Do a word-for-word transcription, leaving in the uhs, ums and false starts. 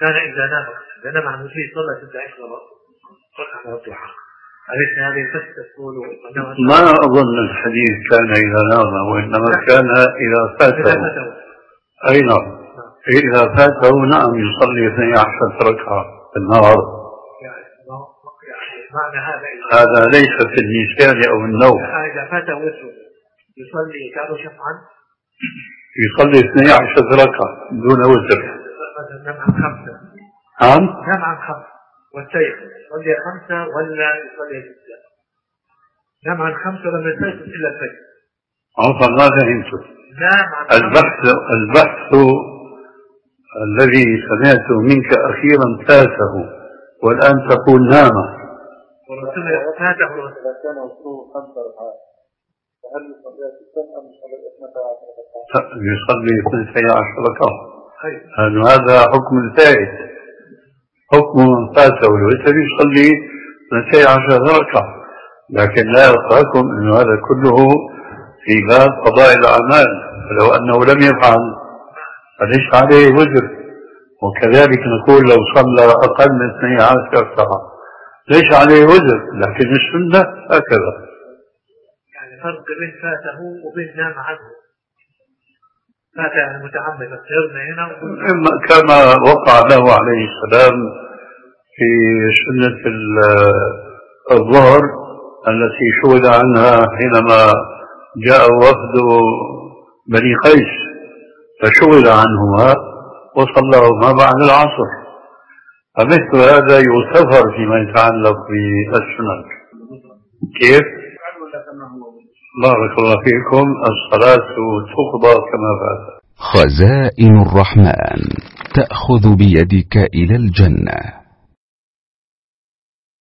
كان إذا نام إذا نام عن وجهه صلى ستة عشر ركعة الضحى. أليس هذه تقول؟ ما أظن الحديث كان إذا نام، وإنما كان إذا فاته. أي نعم، إذا فاته نعم يصلي اثنتي عشرة ركعة في النهار. هذا ليس في النسيان أو النوم. إذا فاته وتر يصلي كانوا شفعا، يصلي اثنتي عشرة ركعة دون وتر. مثلا نام عن خمسة. نعم. نام عن خمسة والسيف يصلي خمسة ولا يصلي ستة؟ نام عن خمسة ولم يستيقظ إلا الفجر. عفوا ما فهمت. نام عن البحث البحث الذي سمعته منك أخيرا فاته والآن تقول نام. ورسول فاته إذا كان وصوله خمسة ركعات فهل يصلي ستة أم يصلي اثنتي عشرة ركعة؟ يصلي اثنتي عشرة ركعة. هذا حكم الفائت. حكم من فاته الوتر يصلي اثنتي عشرة ركعة، لكن لا يرقاكم أن هذا كله في باب قضاء الأعمال، فلو أنه لم يفعل فليس عليه وزر. وكذلك نقول لو صلى أقل من اثنتي عشرة ركعة ليس عليه وزر، لكن السنة هكذا. يعني فرق بين فاته وبين نام عنه. فاته المتعمد سيرنا هنا كما وقع له عليه السلام في سنة الظهر التي شهد عنها حينما جاء وفد بني قيس فشغل عنهما وصلىهما بعد العصر. فمثل هذا يغتفر فيما يتعلق بالسنن. كيف؟ بارك الله فيكم. الصلاة تقضى كما فات. خزائن الرحمن تأخذ بيدك إلى الجنة.